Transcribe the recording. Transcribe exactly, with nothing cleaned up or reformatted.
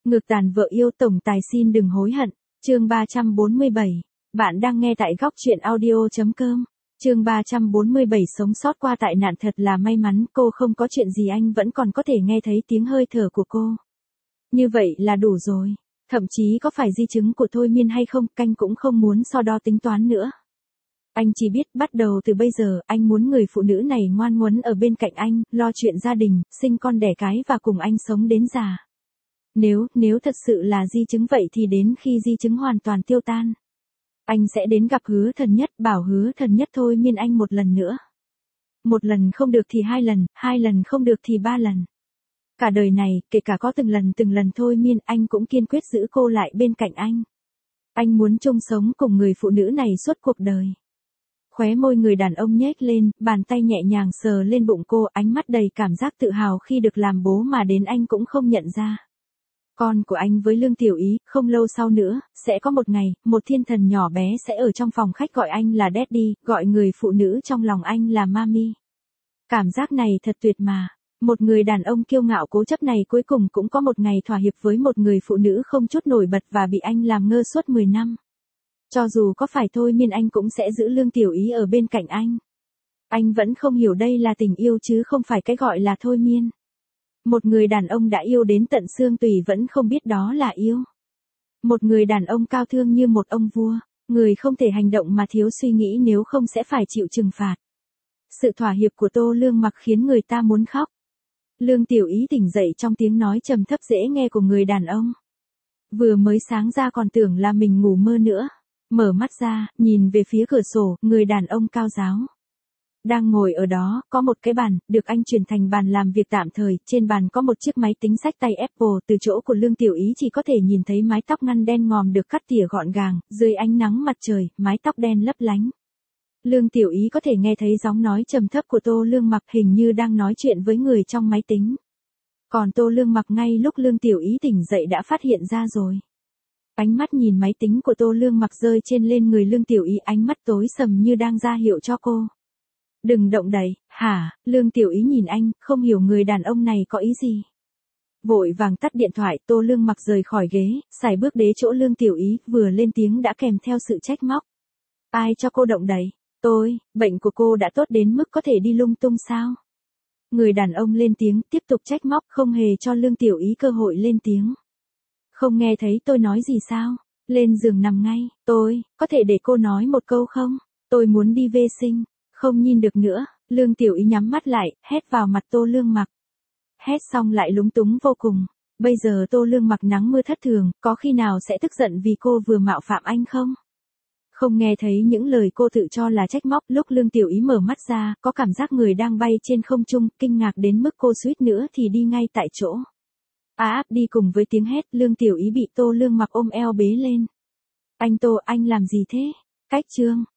Ngược tàn vợ yêu tổng tài xin đừng hối hận. Chương ba trăm bốn mươi bảy. Bạn đang nghe tại góc truyện audio chấm com. Chương ba trăm bốn mươi bảy sống sót qua tai nạn thật là may mắn, cô không có chuyện gì anh vẫn còn có thể nghe thấy tiếng hơi thở của cô. Như vậy là đủ rồi. Thậm chí có phải di chứng của thôi miên hay không, canh cũng không muốn so đo tính toán nữa. Anh chỉ biết bắt đầu từ bây giờ, anh muốn người phụ nữ này ngoan ngoãn ở bên cạnh anh, lo chuyện gia đình, sinh con đẻ cái và cùng anh sống đến già. Nếu, nếu thật sự là di chứng vậy thì đến khi di chứng hoàn toàn tiêu tan, anh sẽ đến gặp Hứa Thần Nhất, bảo Hứa Thần Nhất thôi miên anh một lần nữa. Một lần không được thì hai lần, hai lần không được thì ba lần. Cả đời này, kể cả có từng lần từng lần thôi miên, anh cũng kiên quyết giữ cô lại bên cạnh anh. Anh muốn chung sống cùng người phụ nữ này suốt cuộc đời. Khóe môi người đàn ông nhếch lên, bàn tay nhẹ nhàng sờ lên bụng cô, ánh mắt đầy cảm giác tự hào khi được làm bố mà đến anh cũng không nhận ra. Con của anh với Lương Tiểu Ý, không lâu sau nữa, sẽ có một ngày, một thiên thần nhỏ bé sẽ ở trong phòng khách gọi anh là Daddy, gọi người phụ nữ trong lòng anh là Mami. Cảm giác này thật tuyệt mà. Một người đàn ông kiêu ngạo cố chấp này cuối cùng cũng có một ngày thỏa hiệp với một người phụ nữ không chút nổi bật và bị anh làm ngơ suốt mười năm. Cho dù có phải thôi miên anh cũng sẽ giữ Lương Tiểu Ý ở bên cạnh anh. Anh vẫn không hiểu đây là tình yêu chứ không phải cái gọi là thôi miên. Một người đàn ông đã yêu đến tận xương tủy vẫn không biết đó là yêu. Một người đàn ông cao thương như một ông vua, người không thể hành động mà thiếu suy nghĩ nếu không sẽ phải chịu trừng phạt. Sự thỏa hiệp của Tô Lương Mặc khiến người ta muốn khóc. Lương Tiểu Ý tỉnh dậy trong tiếng nói trầm thấp dễ nghe của người đàn ông. Vừa mới sáng ra còn tưởng là mình ngủ mơ nữa. Mở mắt ra, nhìn về phía cửa sổ, người đàn ông cao ráo đang ngồi ở đó, có một cái bàn, được anh chuyển thành bàn làm việc tạm thời, trên bàn có một chiếc máy tính xách tay Apple, từ chỗ của Lương Tiểu Ý chỉ có thể nhìn thấy mái tóc ngắn đen ngòm được cắt tỉa gọn gàng, dưới ánh nắng mặt trời, mái tóc đen lấp lánh. Lương Tiểu Ý có thể nghe thấy giọng nói trầm thấp của Tô Lương Mặc hình như đang nói chuyện với người trong máy tính. Còn Tô Lương Mặc ngay lúc Lương Tiểu Ý tỉnh dậy đã phát hiện ra rồi. Ánh mắt nhìn máy tính của Tô Lương Mặc rơi trên lên người Lương Tiểu Ý, ánh mắt tối sầm như đang ra hiệu cho cô. Đừng động đậy, hả? Lương Tiểu Ý nhìn anh, không hiểu người đàn ông này có ý gì. Vội vàng tắt điện thoại, Tô Lương Mặc rời khỏi ghế, sải bước đến chỗ Lương Tiểu Ý, vừa lên tiếng đã kèm theo sự trách móc. Ai cho cô động đậy? Tôi, bệnh của cô đã tốt đến mức có thể đi lung tung sao? Người đàn ông lên tiếng, tiếp tục trách móc, không hề cho Lương Tiểu Ý cơ hội lên tiếng. Không nghe thấy tôi nói gì sao? Lên giường nằm ngay, tôi, có thể để cô nói một câu không? Tôi muốn đi vệ sinh. Không nhìn được nữa, Lương Tiểu Ý nhắm mắt lại, hét vào mặt Tô Lương Mặc. Hét xong lại lúng túng vô cùng. Bây giờ Tô Lương Mặc nắng mưa thất thường, có khi nào sẽ tức giận vì cô vừa mạo phạm anh không? Không nghe thấy những lời cô tự cho là trách móc, lúc Lương Tiểu Ý mở mắt ra, có cảm giác người đang bay trên không trung, kinh ngạc đến mức cô suýt nữa thì đi ngay tại chỗ. Á áp đi cùng với tiếng hét, Lương Tiểu Ý bị Tô Lương Mặc ôm eo bế lên. Anh Tô, anh làm gì thế? Cách chương.